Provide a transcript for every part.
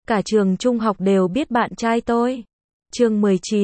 Cả trường trung học đều biết bạn trai tôi. Chương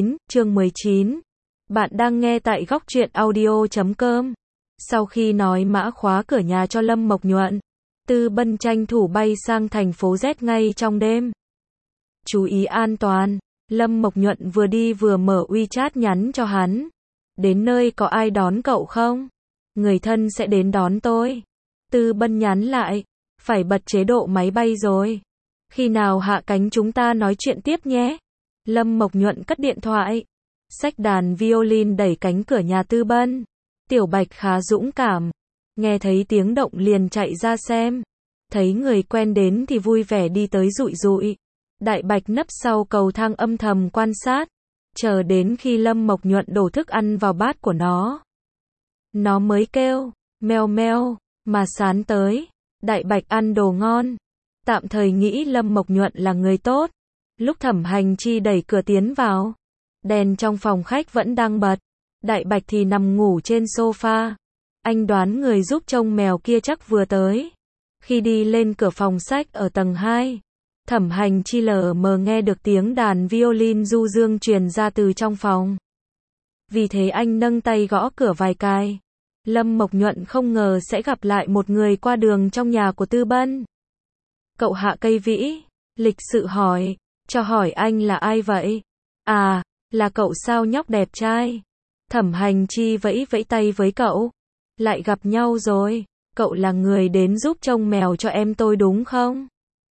19. Bạn đang nghe tại góc truyện audio.com. Sau khi nói mã khóa cửa nhà cho Lâm Mộc Nhuận, Tư Bân tranh thủ bay sang thành phố Z ngay trong đêm. Chú ý an toàn, Lâm Mộc Nhuận vừa đi vừa mở WeChat nhắn cho hắn. Đến nơi có ai đón cậu không? Người thân sẽ đến đón tôi. Tư Bân nhắn lại, phải bật chế độ máy bay rồi. Khi nào hạ cánh chúng ta nói chuyện tiếp nhé. Lâm Mộc Nhuận cất điện thoại, xách đàn violin đẩy cánh cửa nhà Tư Bân. Tiểu Bạch khá dũng cảm, nghe thấy tiếng động liền chạy ra xem. Thấy người quen đến thì vui vẻ đi tới dụi dụi. Đại Bạch nấp sau cầu thang âm thầm quan sát, chờ đến khi Lâm Mộc Nhuận đổ thức ăn vào bát của nó mới kêu, meo meo, mà sán tới. Đại Bạch ăn đồ ngon, tạm thời nghĩ Lâm Mộc Nhuận là người tốt. Lúc Thẩm Hành Chi đẩy cửa tiến vào, đèn trong phòng khách vẫn đang bật. Đại Bạch thì nằm ngủ trên sofa. Anh đoán người giúp trông mèo kia chắc vừa tới. Khi đi lên cửa phòng sách ở tầng 2, Thẩm Hành Chi lờ mờ nghe được tiếng đàn violin du dương truyền ra từ trong phòng. Vì thế anh nâng tay gõ cửa vài cái. Lâm Mộc Nhuận không ngờ sẽ gặp lại một người qua đường trong nhà của Tư Bân. Cậu Hạ Cây Vĩ, lịch sự hỏi, cho hỏi anh là ai vậy? À, là cậu sao nhóc đẹp trai. Thẩm Hành Chi vẫy vẫy tay với cậu. Lại gặp nhau rồi, cậu là người đến giúp trông mèo cho em tôi đúng không?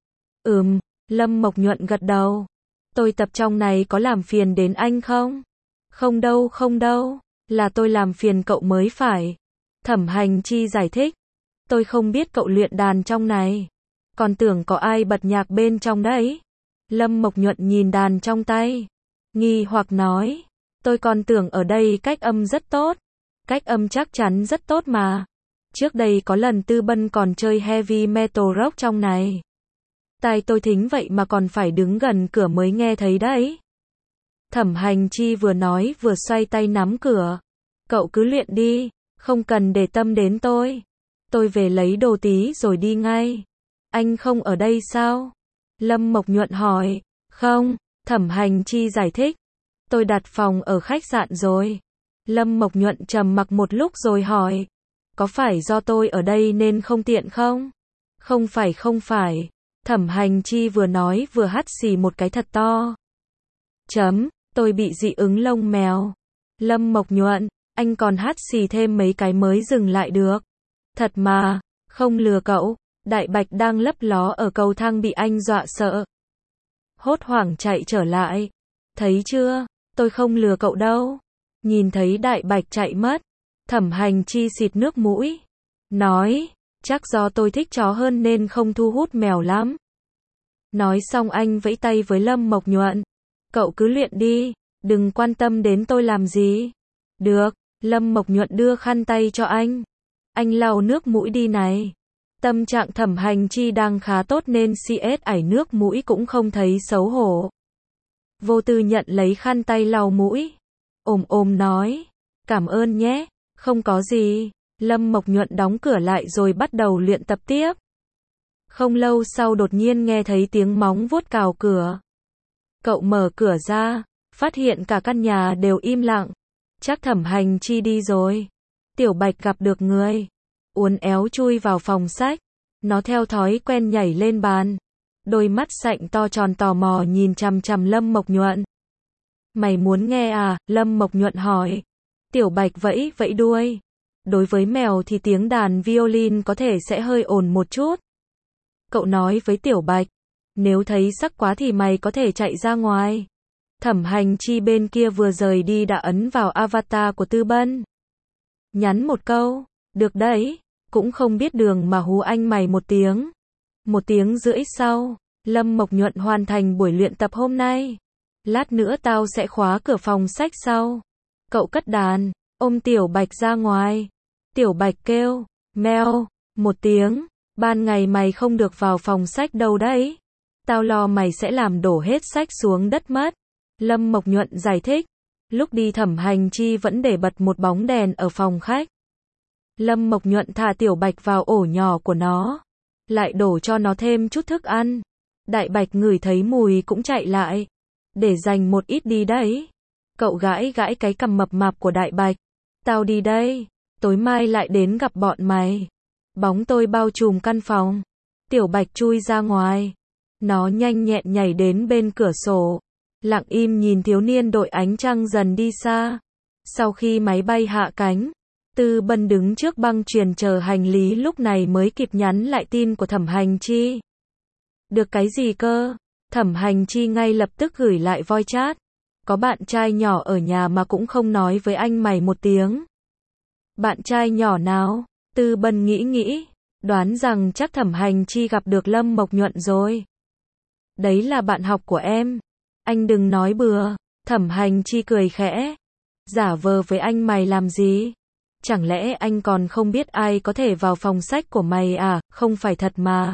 Lâm Mộc Nhuận gật đầu. Tôi tập trong này có làm phiền đến anh không? Không đâu, là tôi làm phiền cậu mới phải. Thẩm Hành Chi giải thích. Tôi không biết cậu luyện đàn trong này. Còn tưởng có ai bật nhạc bên trong đấy. Lâm Mộc Nhuận nhìn đàn trong tay, nghi hoặc nói. Tôi còn tưởng ở đây cách âm rất tốt. Cách âm chắc chắn rất tốt mà. Trước đây có lần Tư Bân còn chơi heavy metal rock trong này. Tai tôi thính vậy mà còn phải đứng gần cửa mới nghe thấy đấy. Thẩm Hành Chi vừa nói vừa xoay tay nắm cửa. Cậu cứ luyện đi, không cần để tâm đến tôi. Tôi về lấy đồ tí rồi đi ngay. Anh không ở đây sao? Lâm Mộc Nhuận hỏi. Không, Thẩm Hành Chi giải thích. Tôi đặt phòng ở khách sạn rồi. Lâm Mộc Nhuận trầm mặc một lúc rồi hỏi. Có phải do tôi ở đây nên không tiện không? Không phải. Thẩm Hành Chi vừa nói vừa hắt xì một cái thật to. Tôi bị dị ứng lông mèo. Lâm Mộc Nhuận, anh còn hắt xì thêm mấy cái mới dừng lại được. Thật mà, không lừa cậu. Đại Bạch đang lấp ló ở cầu thang bị anh dọa sợ. Hốt hoảng chạy trở lại. Thấy chưa, tôi không lừa cậu đâu. Nhìn thấy Đại Bạch chạy mất, Thẩm Hành Chi xịt nước mũi. Nói, chắc do tôi thích chó hơn nên không thu hút mèo lắm. Nói xong anh vẫy tay với Lâm Mộc Nhuận. Cậu cứ luyện đi, đừng quan tâm đến tôi làm gì. Được, Lâm Mộc Nhuận đưa khăn tay cho anh. Anh lau nước mũi đi này. Tâm trạng Thẩm Hành Chi đang khá tốt nên CS ảy nước mũi cũng không thấy xấu hổ. Vô tư nhận lấy khăn tay lau mũi. Ôm nói. Cảm ơn nhé, không có gì. Lâm Mộc Nhuận đóng cửa lại rồi bắt đầu luyện tập tiếp. Không lâu sau đột nhiên nghe thấy tiếng móng vuốt cào cửa. Cậu mở cửa ra, phát hiện cả căn nhà đều im lặng. Chắc Thẩm Hành Chi đi rồi. Tiểu Bạch gặp được người, uốn éo chui vào phòng sách. Nó theo thói quen nhảy lên bàn. Đôi mắt sạnh to tròn tò mò nhìn chằm chằm Lâm Mộc Nhuận. Mày muốn nghe à? Lâm Mộc Nhuận hỏi. Tiểu Bạch vẫy vẫy đuôi. Đối với mèo thì tiếng đàn violin có thể sẽ hơi ồn một chút. Cậu nói với Tiểu Bạch. Nếu thấy sắc quá thì mày có thể chạy ra ngoài. Thẩm Hành Chi bên kia vừa rời đi đã ấn vào avatar của Tư Bân. Nhắn một câu. Được đấy. Cũng không biết đường mà hú anh mày một tiếng. 1 tiếng rưỡi sau, Lâm Mộc Nhuận hoàn thành buổi luyện tập hôm nay. Lát nữa tao sẽ khóa cửa phòng sách sau. Cậu cất đàn, ôm Tiểu Bạch ra ngoài. Tiểu Bạch kêu, meo, 1 tiếng. Ban ngày mày không được vào phòng sách đâu đấy. Tao lo mày sẽ làm đổ hết sách xuống đất mất. Lâm Mộc Nhuận giải thích. Lúc đi Thẩm Hành Chi vẫn để bật một bóng đèn ở phòng khách. Lâm Mộc Nhuận thả Tiểu Bạch vào ổ nhỏ của nó. Lại đổ cho nó thêm chút thức ăn. Đại Bạch ngửi thấy mùi cũng chạy lại. Để dành một ít đi đấy. Cậu gãi gãi cái cằm mập mạp của Đại Bạch. Tao đi đây. Tối mai lại đến gặp bọn mày. Bóng tôi bao trùm căn phòng. Tiểu Bạch chui ra ngoài. Nó nhanh nhẹn nhảy đến bên cửa sổ. Lặng im nhìn thiếu niên đội ánh trăng dần đi xa. Sau khi máy bay hạ cánh, Tư Bân đứng trước băng chuyền chờ hành lý lúc này mới kịp nhắn lại tin của Thẩm Hành Chi. Được cái gì cơ? Thẩm Hành Chi ngay lập tức gửi lại voice chat. Có bạn trai nhỏ ở nhà mà cũng không nói với anh mày một tiếng. Bạn trai nhỏ nào? Tư Bân nghĩ, đoán rằng chắc Thẩm Hành Chi gặp được Lâm Mộc Nhuận rồi. Đấy là bạn học của em. Anh đừng nói bừa. Thẩm Hành Chi cười khẽ. Giả vờ với anh mày làm gì? Chẳng lẽ anh còn không biết ai có thể vào phòng sách của mày à? Không phải thật mà.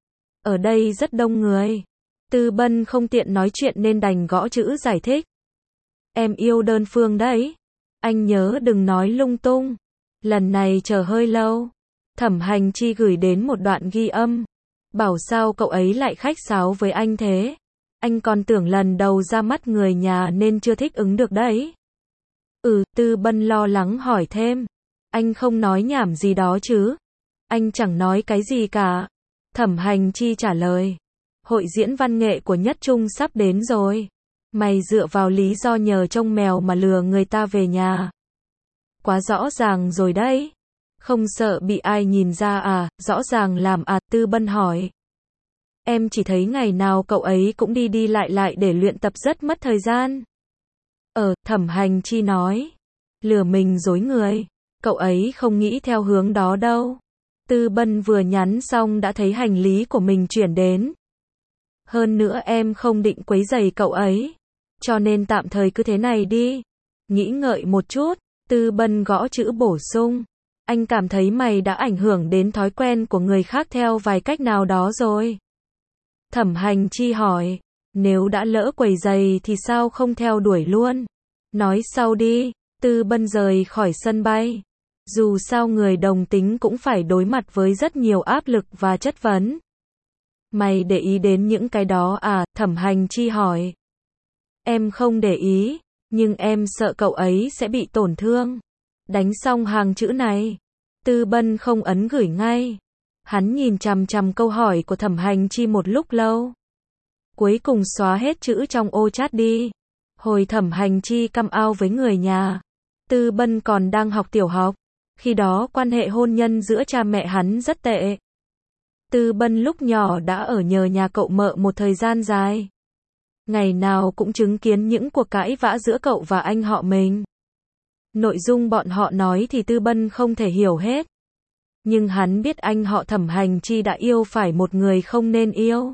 Ở đây rất đông người. Tư Bân không tiện nói chuyện nên đành gõ chữ giải thích. Em yêu đơn phương đấy. Anh nhớ đừng nói lung tung. Lần này chờ hơi lâu. Thẩm Hành Chi gửi đến một đoạn ghi âm. Bảo sao cậu ấy lại khách sáo với anh thế? Anh còn tưởng lần đầu ra mắt người nhà nên chưa thích ứng được đấy. Tư Bân lo lắng hỏi thêm. Anh không nói nhảm gì đó chứ? Anh chẳng nói cái gì cả. Thẩm Hành Chi trả lời. Hội diễn văn nghệ của Nhất Trung sắp đến rồi. Mày dựa vào lý do nhờ trông mèo mà lừa người ta về nhà. Quá rõ ràng rồi đấy. Không sợ bị ai nhìn ra à? Rõ ràng làm à? Tư Bân hỏi. Em chỉ thấy ngày nào cậu ấy cũng đi đi lại để luyện tập rất mất thời gian. Thẩm Hành Chi nói. Lừa mình dối người. Cậu ấy không nghĩ theo hướng đó đâu. Tư Bân vừa nhắn xong đã thấy hành lý của mình chuyển đến. Hơn nữa em không định quấy rầy cậu ấy. Cho nên tạm thời cứ thế này đi. Nghĩ ngợi một chút, Tư Bân gõ chữ bổ sung. Anh cảm thấy mày đã ảnh hưởng đến thói quen của người khác theo vài cách nào đó rồi. Thẩm Hành Chi hỏi. Nếu đã lỡ quấy rầy thì sao không theo đuổi luôn? Nói sau đi. Tư Bân rời khỏi sân bay. Dù sao người đồng tính cũng phải đối mặt với rất nhiều áp lực và chất vấn. Mày để ý đến những cái đó à? Thẩm Hành Chi hỏi. Em không để ý, nhưng em sợ cậu ấy sẽ bị tổn thương. Đánh xong hàng chữ này, Tư Bân không ấn gửi ngay. Hắn nhìn chằm chằm câu hỏi của Thẩm Hành Chi một lúc lâu. Cuối cùng xóa hết chữ trong ô chat đi. Hồi Thẩm Hành Chi căm ao với người nhà, Tư Bân còn đang học tiểu học. Khi đó quan hệ hôn nhân giữa cha mẹ hắn rất tệ. Tư Bân lúc nhỏ đã ở nhờ nhà cậu mợ một thời gian dài. Ngày nào cũng chứng kiến những cuộc cãi vã giữa cậu và anh họ mình. Nội dung bọn họ nói thì Tư Bân không thể hiểu hết. Nhưng hắn biết anh họ Thẩm Hành Chi đã yêu phải một người không nên yêu.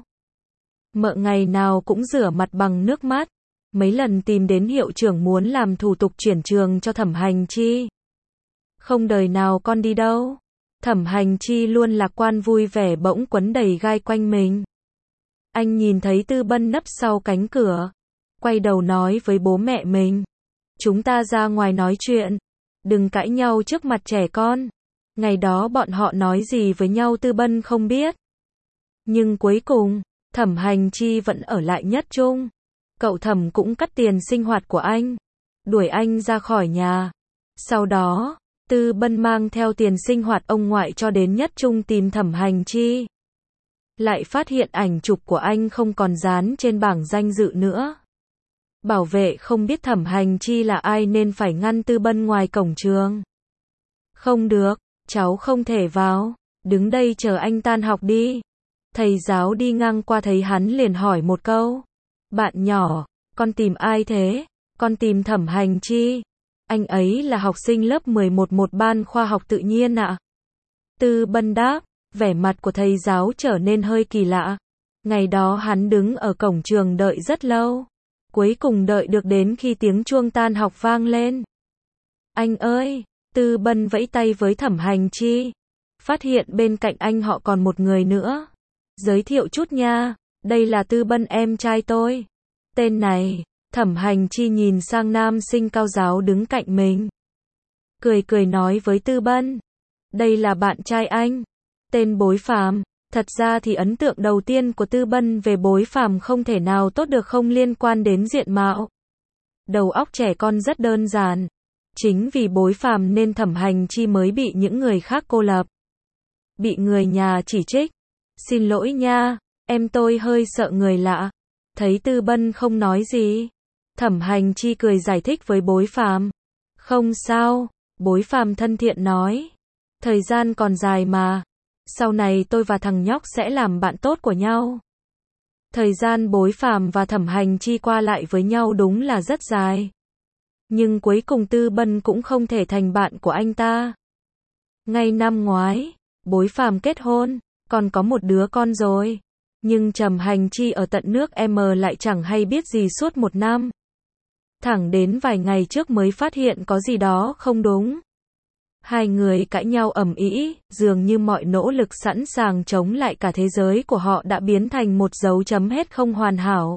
Mợ ngày nào cũng rửa mặt bằng nước mắt. Mấy lần tìm đến hiệu trưởng muốn làm thủ tục chuyển trường cho Thẩm Hành Chi. Không đời nào con đi đâu. Thẩm Hành Chi luôn lạc quan vui vẻ bỗng quấn đầy gai quanh mình. Anh nhìn thấy Tư Bân nấp sau cánh cửa. Quay đầu nói với bố mẹ mình. Chúng ta ra ngoài nói chuyện. Đừng cãi nhau trước mặt trẻ con. Ngày đó bọn họ nói gì với nhau Tư Bân không biết. Nhưng cuối cùng, Thẩm Hành Chi vẫn ở lại Nhất Trung. Cậu Thẩm cũng cắt tiền sinh hoạt của anh. Đuổi anh ra khỏi nhà. Sau đó, Tư Bân mang theo tiền sinh hoạt ông ngoại cho đến Nhất Trung tìm Thẩm Hành Chi. Lại phát hiện ảnh chụp của anh không còn dán trên bảng danh dự nữa. Bảo vệ không biết Thẩm Hành Chi là ai nên phải ngăn Tư Bân ngoài cổng trường. Không được, cháu không thể vào. Đứng đây chờ anh tan học đi. Thầy giáo đi ngang qua thấy hắn liền hỏi một câu. Bạn nhỏ, con tìm ai thế? Con tìm Thẩm Hành Chi. Anh ấy là học sinh lớp 11 một ban khoa học tự nhiên ạ. Tư Bân đáp, vẻ mặt của thầy giáo trở nên hơi kỳ lạ. Ngày đó hắn đứng ở cổng trường đợi rất lâu. Cuối cùng đợi được đến khi tiếng chuông tan học vang lên. Anh ơi, Tư Bân vẫy tay với Thẩm Hành Chi. Phát hiện bên cạnh anh họ còn một người nữa. Giới thiệu chút nha, đây là Tư Bân em trai tôi. Tên này, Thẩm Hành Chi nhìn sang nam sinh cao giáo đứng cạnh mình. Cười cười nói với Tư Bân. Đây là bạn trai anh. Tên Bối Phàm. Thật ra thì ấn tượng đầu tiên của Tư Bân về Bối Phàm không thể nào tốt được không liên quan đến diện mạo. Đầu óc trẻ con rất đơn giản. Chính vì Bối Phàm nên Thẩm Hành Chi mới bị những người khác cô lập. Bị người nhà chỉ trích. Xin lỗi nha, em tôi hơi sợ người lạ. Thấy Tư Bân không nói gì, Thẩm Hành Chi cười giải thích với Bối Phàm. Không sao, Bối Phàm thân thiện nói. Thời gian còn dài mà. Sau này tôi và thằng nhóc sẽ làm bạn tốt của nhau. Thời gian Bối Phàm và Thẩm Hành Chi qua lại với nhau đúng là rất dài. Nhưng cuối cùng Tư Bân cũng không thể thành bạn của anh ta. Ngay năm ngoái, Bối Phàm kết hôn, còn có một đứa con rồi. Nhưng Thẩm Hành Chi ở tận nước M lại chẳng hay biết gì suốt một năm. Thẳng đến vài ngày trước mới phát hiện có gì đó không đúng. Hai người cãi nhau ầm ĩ, dường như mọi nỗ lực sẵn sàng chống lại cả thế giới của họ đã biến thành một dấu chấm hết không hoàn hảo.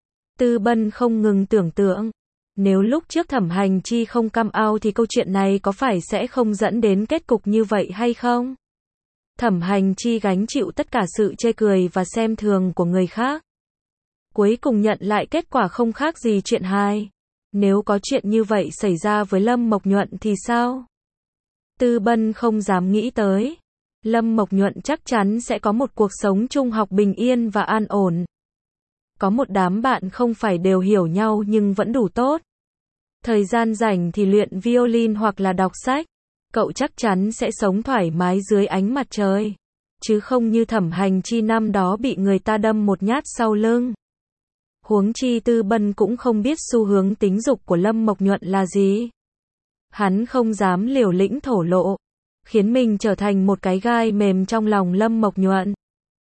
Tư Bân không ngừng tưởng tượng, nếu lúc trước Thẩm Hành Chi không come out thì câu chuyện này có phải sẽ không dẫn đến kết cục như vậy hay không? Thẩm Hành Chi gánh chịu tất cả sự chê cười và xem thường của người khác. Cuối cùng nhận lại kết quả không khác gì chuyện hài. Nếu có chuyện như vậy xảy ra với Lâm Mộc Nhuận thì sao? Tư Bân không dám nghĩ tới. Lâm Mộc Nhuận chắc chắn sẽ có một cuộc sống trung học bình yên và an ổn. Có một đám bạn không phải đều hiểu nhau nhưng vẫn đủ tốt. Thời gian rảnh thì luyện violin hoặc là đọc sách. Cậu chắc chắn sẽ sống thoải mái dưới ánh mặt trời. Chứ không như Thẩm Hành Chi năm đó bị người ta đâm một nhát sau lưng. Huống chi Tư Bân cũng không biết xu hướng tính dục của Lâm Mộc Nhuận là gì. Hắn không dám liều lĩnh thổ lộ, khiến mình trở thành một cái gai mềm trong lòng Lâm Mộc Nhuận.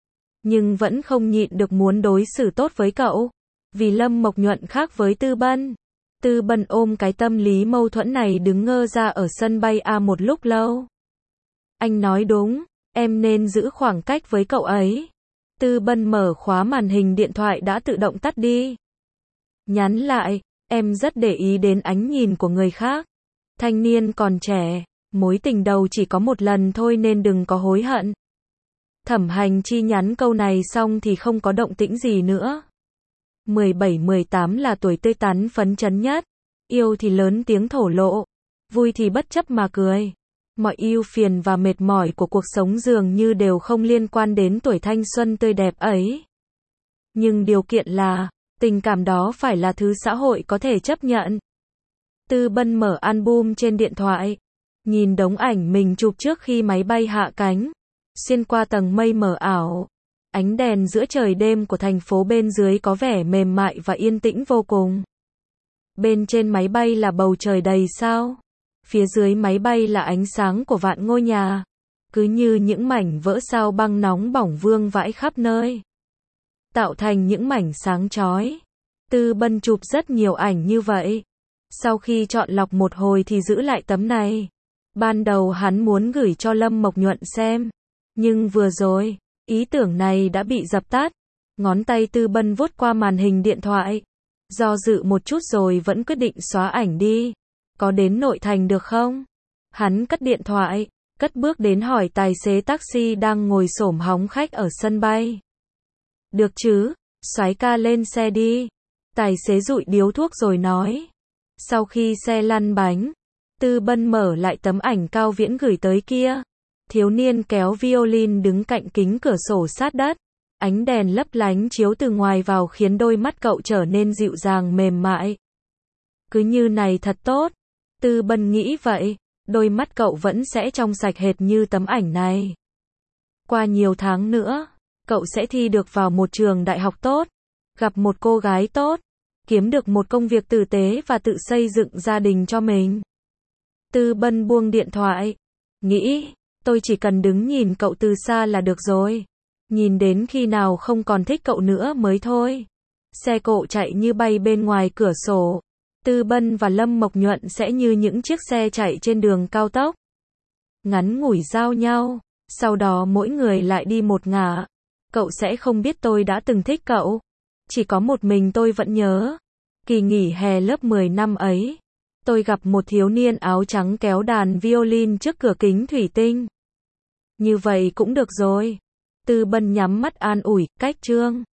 Nhưng vẫn không nhịn được muốn đối xử tốt với cậu, vì Lâm Mộc Nhuận khác với Tư Bân. Tư Bân ôm cái tâm lý mâu thuẫn này đứng ngơ ra ở sân bay A một lúc lâu. Anh nói đúng, em nên giữ khoảng cách với cậu ấy. Tư Bân mở khóa màn hình điện thoại đã tự động tắt đi. Nhắn lại, em rất để ý đến ánh nhìn của người khác. Thanh niên còn trẻ, mối tình đầu chỉ có một lần thôi nên đừng có hối hận. Thẩm Hành Chi nhắn câu này xong thì không có động tĩnh gì nữa. 17-18 là tuổi tươi tắn phấn chấn nhất. Yêu thì lớn tiếng thổ lộ, vui thì bất chấp mà cười. Mọi ưu phiền và mệt mỏi của cuộc sống dường như đều không liên quan đến tuổi thanh xuân tươi đẹp ấy. Nhưng điều kiện là, tình cảm đó phải là thứ xã hội có thể chấp nhận. Tư Bân mở album trên điện thoại, nhìn đống ảnh mình chụp trước khi máy bay hạ cánh, xuyên qua tầng mây mờ ảo. Ánh đèn giữa trời đêm của thành phố bên dưới có vẻ mềm mại và yên tĩnh vô cùng. Bên trên máy bay là bầu trời đầy sao. Phía dưới máy bay là ánh sáng của vạn ngôi nhà. Cứ như những mảnh vỡ sao băng nóng bỏng vương vãi khắp nơi. Tạo thành những mảnh sáng chói. Tư Bân chụp rất nhiều ảnh như vậy. Sau khi chọn lọc một hồi thì giữ lại tấm này. Ban đầu hắn muốn gửi cho Lâm Mộc Nhuận xem. Nhưng vừa rồi, ý tưởng này đã bị dập tắt. Ngón tay Tư Bân vuốt qua màn hình điện thoại. Do dự một chút rồi vẫn quyết định xóa ảnh đi. Có đến nội thành được không? Hắn cất điện thoại, cất bước đến hỏi tài xế taxi đang ngồi xổm hóng khách ở sân bay. Được chứ, soái ca lên xe đi. Tài xế dụi điếu thuốc rồi nói. Sau khi xe lăn bánh, Tư Bân mở lại tấm ảnh Cao Viễn gửi tới kia. Thiếu niên kéo violin đứng cạnh kính cửa sổ sát đất. Ánh đèn lấp lánh chiếu từ ngoài vào khiến đôi mắt cậu trở nên dịu dàng mềm mại. Cứ như này thật tốt. Tư Bân nghĩ vậy, đôi mắt cậu vẫn sẽ trong sạch hệt như tấm ảnh này. Qua nhiều tháng nữa, cậu sẽ thi được vào một trường đại học tốt, gặp một cô gái tốt, kiếm được một công việc tử tế và tự xây dựng gia đình cho mình. Tư Bân buông điện thoại, nghĩ, tôi chỉ cần đứng nhìn cậu từ xa là được rồi. Nhìn đến khi nào không còn thích cậu nữa mới thôi. Xe cộ chạy như bay bên ngoài cửa sổ. Tư Bân và Lâm Mộc Nhuận sẽ như những chiếc xe chạy trên đường cao tốc. Ngắn ngủi giao nhau, sau đó mỗi người lại đi một ngả. Cậu sẽ không biết tôi đã từng thích cậu. Chỉ có một mình tôi vẫn nhớ. Kỳ nghỉ hè lớp 10 năm ấy, tôi gặp một thiếu niên áo trắng kéo đàn violin trước cửa kính thủy tinh. Như vậy cũng được rồi. Tư Bân nhắm mắt an ủi, cách Trương